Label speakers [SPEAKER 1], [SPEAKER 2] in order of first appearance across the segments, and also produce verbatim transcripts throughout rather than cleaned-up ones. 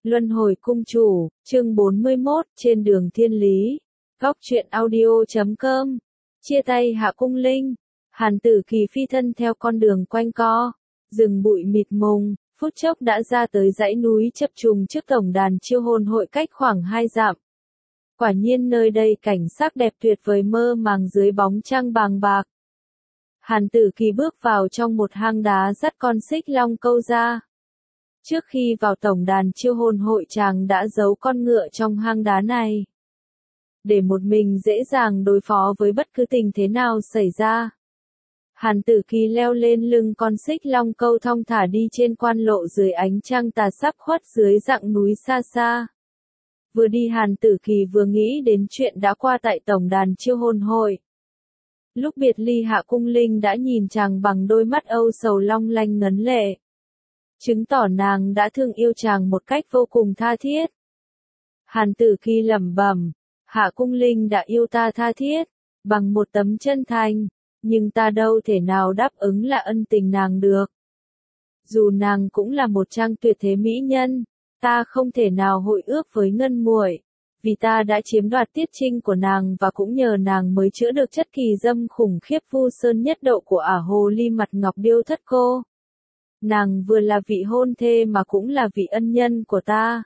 [SPEAKER 1] Luân hồi cung chủ, chương bốn mươi mốt, trên đường thiên lý. Góc truyện audio chấm com. Chia tay Hạ Cung Linh. Hàn Tử Kỳ phi thân theo con đường quanh co, rừng bụi mịt mùng, phút chốc đã ra tới dãy núi chập trùng trước tổng đàn chiêu hồn hội cách khoảng hai dặm. Quả nhiên nơi đây cảnh sắc đẹp tuyệt vời mơ màng dưới bóng trăng bàng bạc. Hàn Tử Kỳ bước vào trong một hang đá dắt con xích long câu ra. Trước khi vào tổng đàn chiêu hồn hội chàng đã giấu con ngựa trong hang đá này, để một mình dễ dàng đối phó với bất cứ tình thế nào xảy ra. Hàn Tử Kỳ leo lên lưng con xích long câu thong thả đi trên quan lộ dưới ánh trăng tà sắp khuất dưới dặng núi xa xa. Vừa đi Hàn Tử Kỳ vừa nghĩ đến chuyện đã qua tại tổng đàn chiêu hồn hội. Lúc biệt ly Hạ Cung Linh đã nhìn chàng bằng đôi mắt âu sầu long lanh ngấn lệ, chứng tỏ nàng đã thương yêu chàng một cách vô cùng tha thiết. Hàn Tử Kỳ lẩm bẩm, Hạ Cung Linh đã yêu ta tha thiết, bằng một tấm chân thành, nhưng ta đâu thể nào đáp ứng là ân tình nàng được. Dù nàng cũng là một trang tuyệt thế mỹ nhân, ta không thể nào hội ước với Ngân muội, vì ta đã chiếm đoạt tiết trinh của nàng và cũng nhờ nàng mới chữa được chất kỳ dâm khủng khiếp Vu Sơn nhất độ của ả hồ ly mặt ngọc điêu thất cô. Nàng vừa là vị hôn thê mà cũng là vị ân nhân của ta.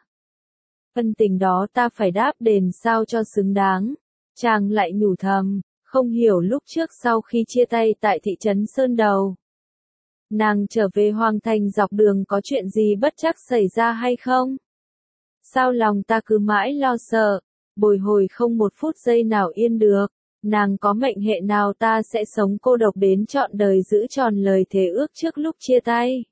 [SPEAKER 1] Ân tình đó ta phải đáp đền sao cho xứng đáng. Chàng lại nhủ thầm, không hiểu lúc trước sau khi chia tay tại thị trấn Sơn Đầu, nàng trở về Hoàng Thành dọc đường có chuyện gì bất trắc xảy ra hay không? Sao lòng ta cứ mãi lo sợ, bồi hồi không một phút giây nào yên được. Nàng có mệnh hệ nào ta sẽ sống cô độc đến trọn đời giữ tròn lời thề ước trước lúc chia tay.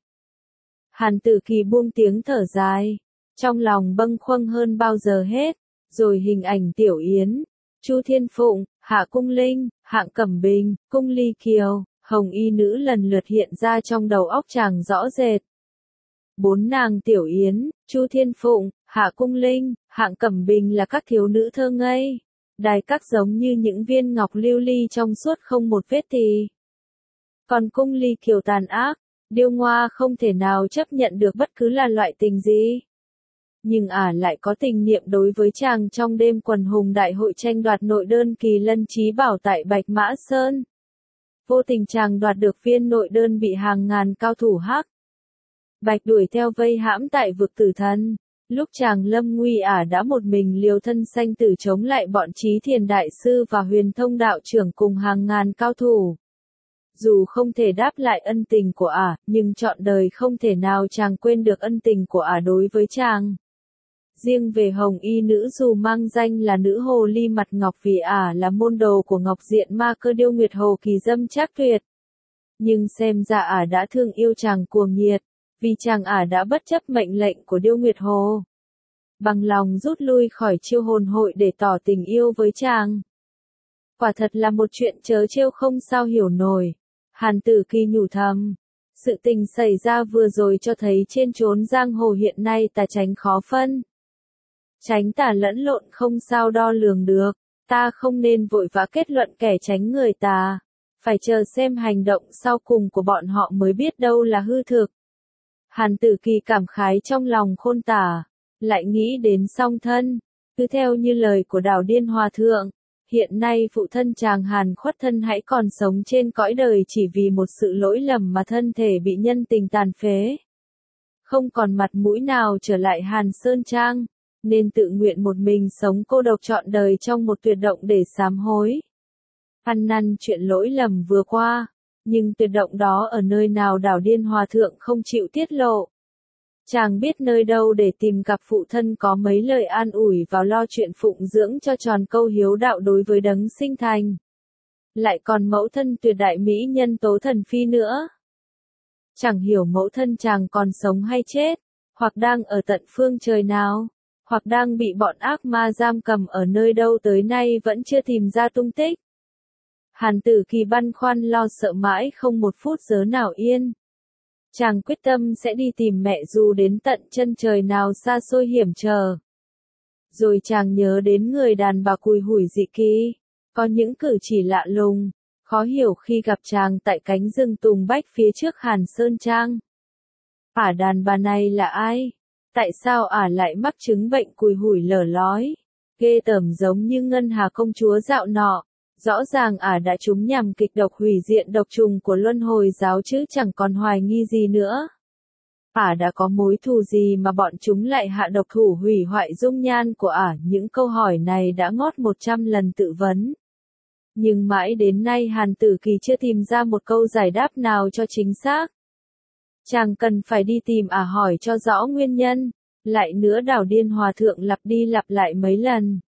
[SPEAKER 1] Hàn Tử Kỳ buông tiếng thở dài, trong lòng bâng khuâng hơn bao giờ hết, rồi hình ảnh Tiểu Yến, Chu Thiên Phụng, Hạ Cung Linh, Hạng Cẩm Bình, Cung Ly Kiều, Hồng Y Nữ lần lượt hiện ra trong đầu óc chàng rõ rệt. Bốn nàng Tiểu Yến, Chu Thiên Phụng, Hạ Cung Linh, Hạng Cẩm Bình là các thiếu nữ thơ ngây, đài các giống như những viên ngọc lưu ly trong suốt không một vết tì. Còn Cung Ly Kiều tàn ác, điêu ngoa không thể nào chấp nhận được bất cứ là loại tình gì. Nhưng ả à lại có tình niệm đối với chàng trong đêm quần hùng đại hội tranh đoạt nội đơn kỳ lân trí bảo tại Bạch Mã Sơn. Vô tình chàng đoạt được viên nội đơn bị hàng ngàn cao thủ hắc bạch đuổi theo vây hãm tại vực tử thần. Lúc chàng lâm nguy ả đã một mình liều thân sanh tử chống lại bọn Trí Thiền Đại Sư và Huyền Thông Đạo Trưởng cùng hàng ngàn cao thủ. Dù không thể đáp lại ân tình của ả, nhưng trọn đời không thể nào chàng quên được ân tình của ả đối với chàng. Riêng về Hồng Y Nữ dù mang danh là nữ hồ ly mặt ngọc vì ả là môn đồ của Ngọc Diện Ma Cơ Điêu Nguyệt Hồ kỳ dâm trác tuyệt, nhưng xem ra ả đã thương yêu chàng cuồng nhiệt, vì chàng ả đã bất chấp mệnh lệnh của Điêu Nguyệt Hồ, bằng lòng rút lui khỏi chiêu hồn hội để tỏ tình yêu với chàng. Quả thật là một chuyện trớ trêu không sao hiểu nổi. Hàn Tử Kỳ nhủ thầm, sự tình xảy ra vừa rồi cho thấy trên chốn giang hồ hiện nay tà tránh khó phân. Tránh tà lẫn lộn không sao đo lường được, ta không nên vội vã kết luận kẻ tránh người tà, phải chờ xem hành động sau cùng của bọn họ mới biết đâu là hư thực. Hàn Tử Kỳ cảm khái trong lòng khôn tả, lại nghĩ đến song thân, cứ theo như lời của Đào Điên Hòa Thượng, hiện nay phụ thân chàng Hàn Khuất Thân hãy còn sống trên cõi đời chỉ vì một sự lỗi lầm mà thân thể bị nhân tình tàn phế, không còn mặt mũi nào trở lại Hàn Sơn Trang, nên tự nguyện một mình sống cô độc trọn đời trong một tuyệt động để sám hối. Ăn năn chuyện lỗi lầm vừa qua, nhưng tuyệt động đó ở nơi nào Đào Điên Hòa Thượng không chịu tiết lộ. Chàng biết nơi đâu để tìm gặp phụ thân có mấy lời an ủi vào lo chuyện phụng dưỡng cho tròn câu hiếu đạo đối với đấng sinh thành. Lại còn mẫu thân tuyệt đại mỹ nhân Tố Thần Phi nữa. Chẳng hiểu mẫu thân chàng còn sống hay chết, hoặc đang ở tận phương trời nào, hoặc đang bị bọn ác ma giam cầm ở nơi đâu tới nay vẫn chưa tìm ra tung tích. Hàn Tử Kỳ băn khoăn lo sợ mãi không một phút giớ nào yên. Chàng quyết tâm sẽ đi tìm mẹ dù đến tận chân trời nào xa xôi hiểm trở. Rồi chàng nhớ đến người đàn bà cùi hủi dị kỳ, có những cử chỉ lạ lùng, khó hiểu khi gặp chàng tại cánh rừng tùng bách phía trước Hàn Sơn Trang. Ả đàn bà này là ai? Tại sao ả lại mắc chứng bệnh cùi hủi lở lói? Ghê tởm giống như Ngân Hà công chúa dạo nọ. Rõ ràng ả đã trúng nhầm kịch độc hủy diện độc trùng của luân hồi giáo chứ chẳng còn hoài nghi gì nữa. Ả đã có mối thù gì mà bọn chúng lại hạ độc thủ hủy hoại dung nhan của ả? Những câu hỏi này đã ngót một trăm lần tự vấn. Nhưng mãi đến nay Hàn Tử Kỳ chưa tìm ra một câu giải đáp nào cho chính xác. Chàng cần phải đi tìm ả hỏi cho rõ nguyên nhân. Lại nữa Đào Điên Hòa Thượng lặp đi lặp lại mấy lần.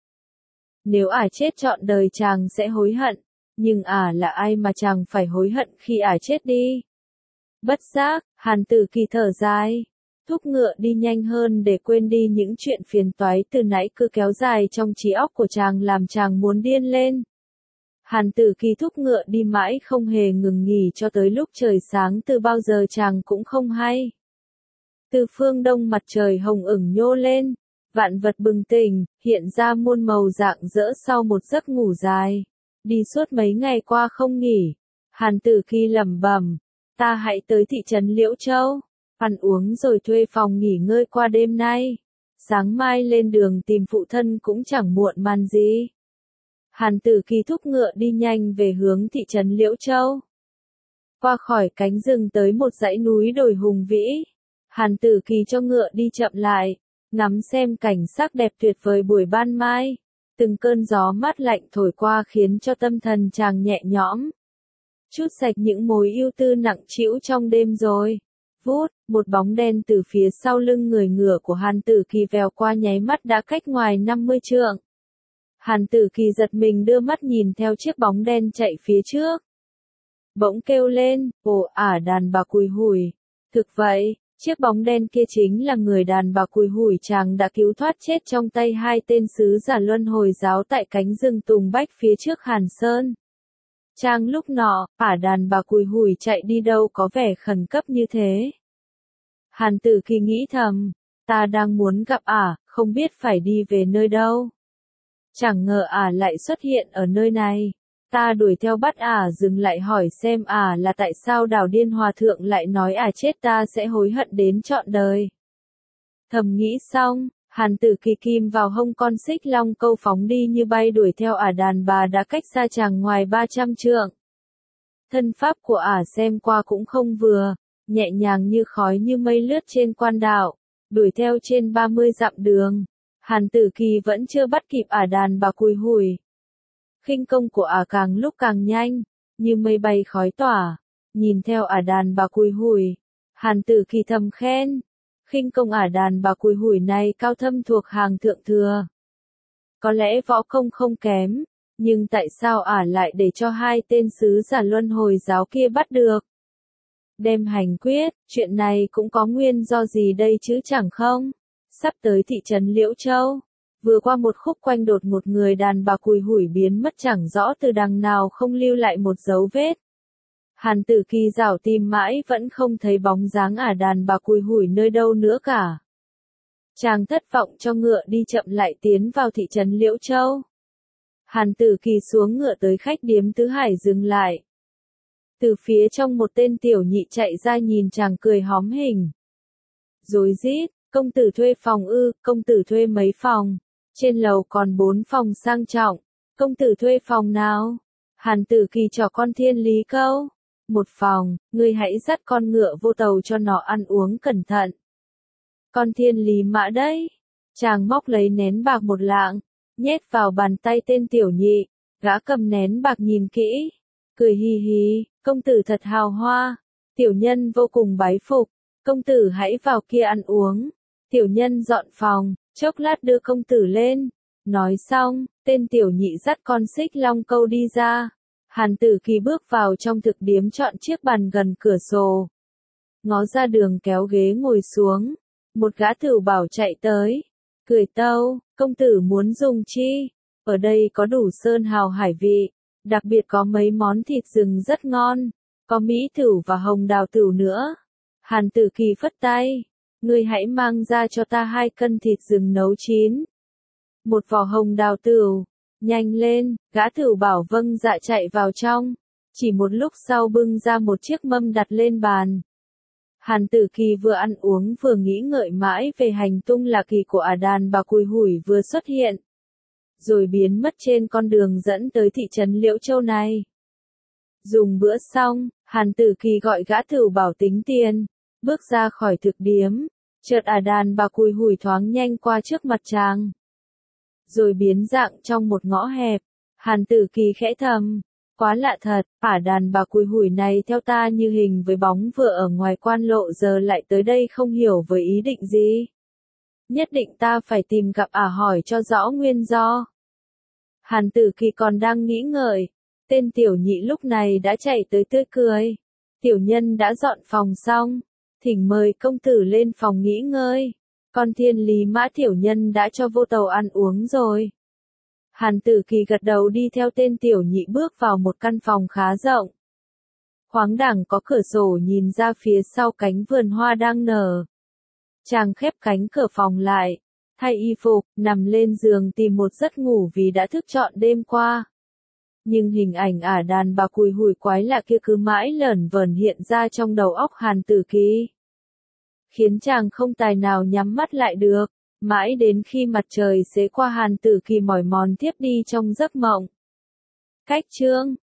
[SPEAKER 1] Nếu ả chết trọn đời chàng sẽ hối hận. Nhưng ả là ai mà chàng phải hối hận khi ả chết đi? Bất giác, Hàn Tử Kỳ thở dài. Thúc ngựa đi nhanh hơn để quên đi những chuyện phiền toái từ nãy cứ kéo dài trong trí óc của chàng làm chàng muốn điên lên. Hàn Tử Kỳ thúc ngựa đi mãi không hề ngừng nghỉ cho tới lúc trời sáng từ bao giờ chàng cũng không hay. Từ phương đông mặt trời hồng ửng nhô lên, vạn vật bừng tỉnh, hiện ra muôn màu rạng rỡ sau một giấc ngủ dài. Đi suốt mấy ngày qua không nghỉ, Hàn Tử Kỳ lẩm bẩm, ta hãy tới thị trấn Liễu Châu, ăn uống rồi thuê phòng nghỉ ngơi qua đêm nay. Sáng mai lên đường tìm phụ thân cũng chẳng muộn màn gì. Hàn Tử Kỳ thúc ngựa đi nhanh về hướng thị trấn Liễu Châu. Qua khỏi cánh rừng tới một dãy núi đồi hùng vĩ. Hàn Tử Kỳ cho ngựa đi chậm lại, ngắm xem cảnh sắc đẹp tuyệt vời buổi ban mai. Từng cơn gió mát lạnh thổi qua khiến cho tâm thần chàng nhẹ nhõm. Chút sạch những mối ưu tư nặng trĩu trong đêm rồi. Vút, một bóng đen từ phía sau lưng người ngựa của Hàn Tử Kỳ vèo qua nháy mắt đã cách ngoài năm mươi trượng. Hàn Tử Kỳ giật mình đưa mắt nhìn theo chiếc bóng đen chạy phía trước. Bỗng kêu lên, ồ ả đàn bà cùi hủi. Thực vậy, chiếc bóng đen kia chính là người đàn bà cùi hủi chàng đã cứu thoát chết trong tay hai tên sứ giả luân hồi giáo tại cánh rừng Tùng Bách phía trước Hàn Sơn. Chàng lúc nọ, ả đàn bà cùi hủi chạy đi đâu có vẻ khẩn cấp như thế. Hàn Tử Kỳ nghĩ thầm, ta đang muốn gặp ả, không biết phải đi về nơi đâu. Chẳng ngờ ả lại xuất hiện ở nơi này. Ta đuổi theo bắt ả dừng lại hỏi xem ả là tại sao Đào Điên Hòa Thượng lại nói ả chết ta sẽ hối hận đến trọn đời. Thầm nghĩ xong, Hàn Tử Kỳ kim vào hông con xích long câu phóng đi như bay đuổi theo ả đàn bà đã cách xa chàng ngoài ba trăm trượng. Thân pháp của ả xem qua cũng không vừa, nhẹ nhàng như khói như mây lướt trên quan đạo, đuổi theo trên ba mươi dặm đường. Hàn Tử Kỳ vẫn chưa bắt kịp ả đàn bà cùi hủi. Khinh công của ả càng lúc càng nhanh, như mây bay khói tỏa. Nhìn theo ả đàn bà cùi hủi, Hàn Tử Kỳ thầm khen. Khinh công ả đàn bà cùi hủi này cao thâm thuộc hàng thượng thừa. Có lẽ võ công không kém, nhưng tại sao ả lại để cho hai tên sứ giả luân hồi giáo kia bắt được? Đem hành quyết, chuyện này cũng có nguyên do gì đây chứ chẳng không? Sắp tới thị trấn Liễu Châu, vừa qua một khúc quanh đột một người đàn bà cùi hủi biến mất chẳng rõ từ đằng nào không lưu lại một dấu vết. Hàn Tử Kỳ dảo tìm mãi vẫn không thấy bóng dáng ả đàn bà cùi hủi nơi đâu nữa cả. Chàng thất vọng cho ngựa đi chậm lại tiến vào thị trấn Liễu Châu. Hàn Tử Kỳ xuống ngựa tới khách điếm Tứ Hải dừng lại. Từ phía trong một tên tiểu nhị chạy ra nhìn chàng cười hóm hình. Rối rít, công tử thuê phòng ư, công tử thuê mấy phòng? Trên lầu còn bốn phòng sang trọng, công tử thuê phòng nào? Hàn Tử Kỳ cho con thiên lý câu. Một phòng, ngươi hãy dắt con ngựa vô tàu cho nó ăn uống cẩn thận. Con thiên lý mã đấy. Chàng móc lấy nén bạc một lạng, nhét vào bàn tay tên tiểu nhị, gã cầm nén bạc nhìn kỹ, cười hì hì, công tử thật hào hoa. Tiểu nhân vô cùng bái phục, công tử hãy vào kia ăn uống. Tiểu nhân dọn phòng, chốc lát đưa công tử lên. Nói xong, tên tiểu nhị dắt con xích long câu đi ra. Hàn Tử Kỳ bước vào trong thực điếm chọn chiếc bàn gần cửa sổ. Ngó ra đường kéo ghế ngồi xuống. Một gã thử bảo chạy tới. Cười tâu, công tử muốn dùng chi? Ở đây có đủ sơn hào hải vị. Đặc biệt có mấy món thịt rừng rất ngon. Có mỹ thửu và hồng đào tửu nữa. Hàn Tử Kỳ phất tay. Ngươi hãy mang ra cho ta hai cân thịt rừng nấu chín. Một vỏ hồng đào tửu. Nhanh lên, gã thử bảo vâng dạ chạy vào trong. Chỉ một lúc sau bưng ra một chiếc mâm đặt lên bàn. Hàn Tử Kỳ vừa ăn uống vừa nghĩ ngợi mãi về hành tung lạ kỳ của ả đàn bà cùi hủi vừa xuất hiện, rồi biến mất trên con đường dẫn tới thị trấn Liễu Châu này. Dùng bữa xong, Hàn Tử Kỳ gọi gã tửu bảo tính tiền, bước ra khỏi thực điếm, chợt ả đàn bà cùi hủi thoáng nhanh qua trước mặt chàng, rồi biến dạng trong một ngõ hẹp. Hàn Tử Kỳ khẽ thầm, quá lạ thật, ả đàn bà cùi hủi này theo ta như hình với bóng vừa ở ngoài quan lộ giờ lại tới đây không hiểu với ý định gì. Nhất định ta phải tìm gặp ả hỏi cho rõ nguyên do. Hàn Tử Kỳ còn đang nghĩ ngợi, tên tiểu nhị lúc này đã chạy tới tươi cười. Tiểu nhân đã dọn phòng xong, thỉnh mời công tử lên phòng nghỉ ngơi. Con thiên lý mã tiểu nhân đã cho vô tàu ăn uống rồi. Hàn Tử Kỳ gật đầu đi theo tên tiểu nhị bước vào một căn phòng khá rộng. Khoáng đẳng có cửa sổ nhìn ra phía sau cánh vườn hoa đang nở. Chàng khép cánh cửa phòng lại, thay y phục, nằm lên giường tìm một giấc ngủ vì đã thức trọn đêm qua. Nhưng hình ảnh ả đàn bà cùi hủi quái lạ kia cứ mãi lởn vởn hiện ra trong đầu óc Hàn Tử Kỳ, khiến chàng không tài nào nhắm mắt lại được, mãi đến khi mặt trời xế qua Hàn Tử Kỳ mỏi mòn thiếp đi trong giấc mộng. Cách chương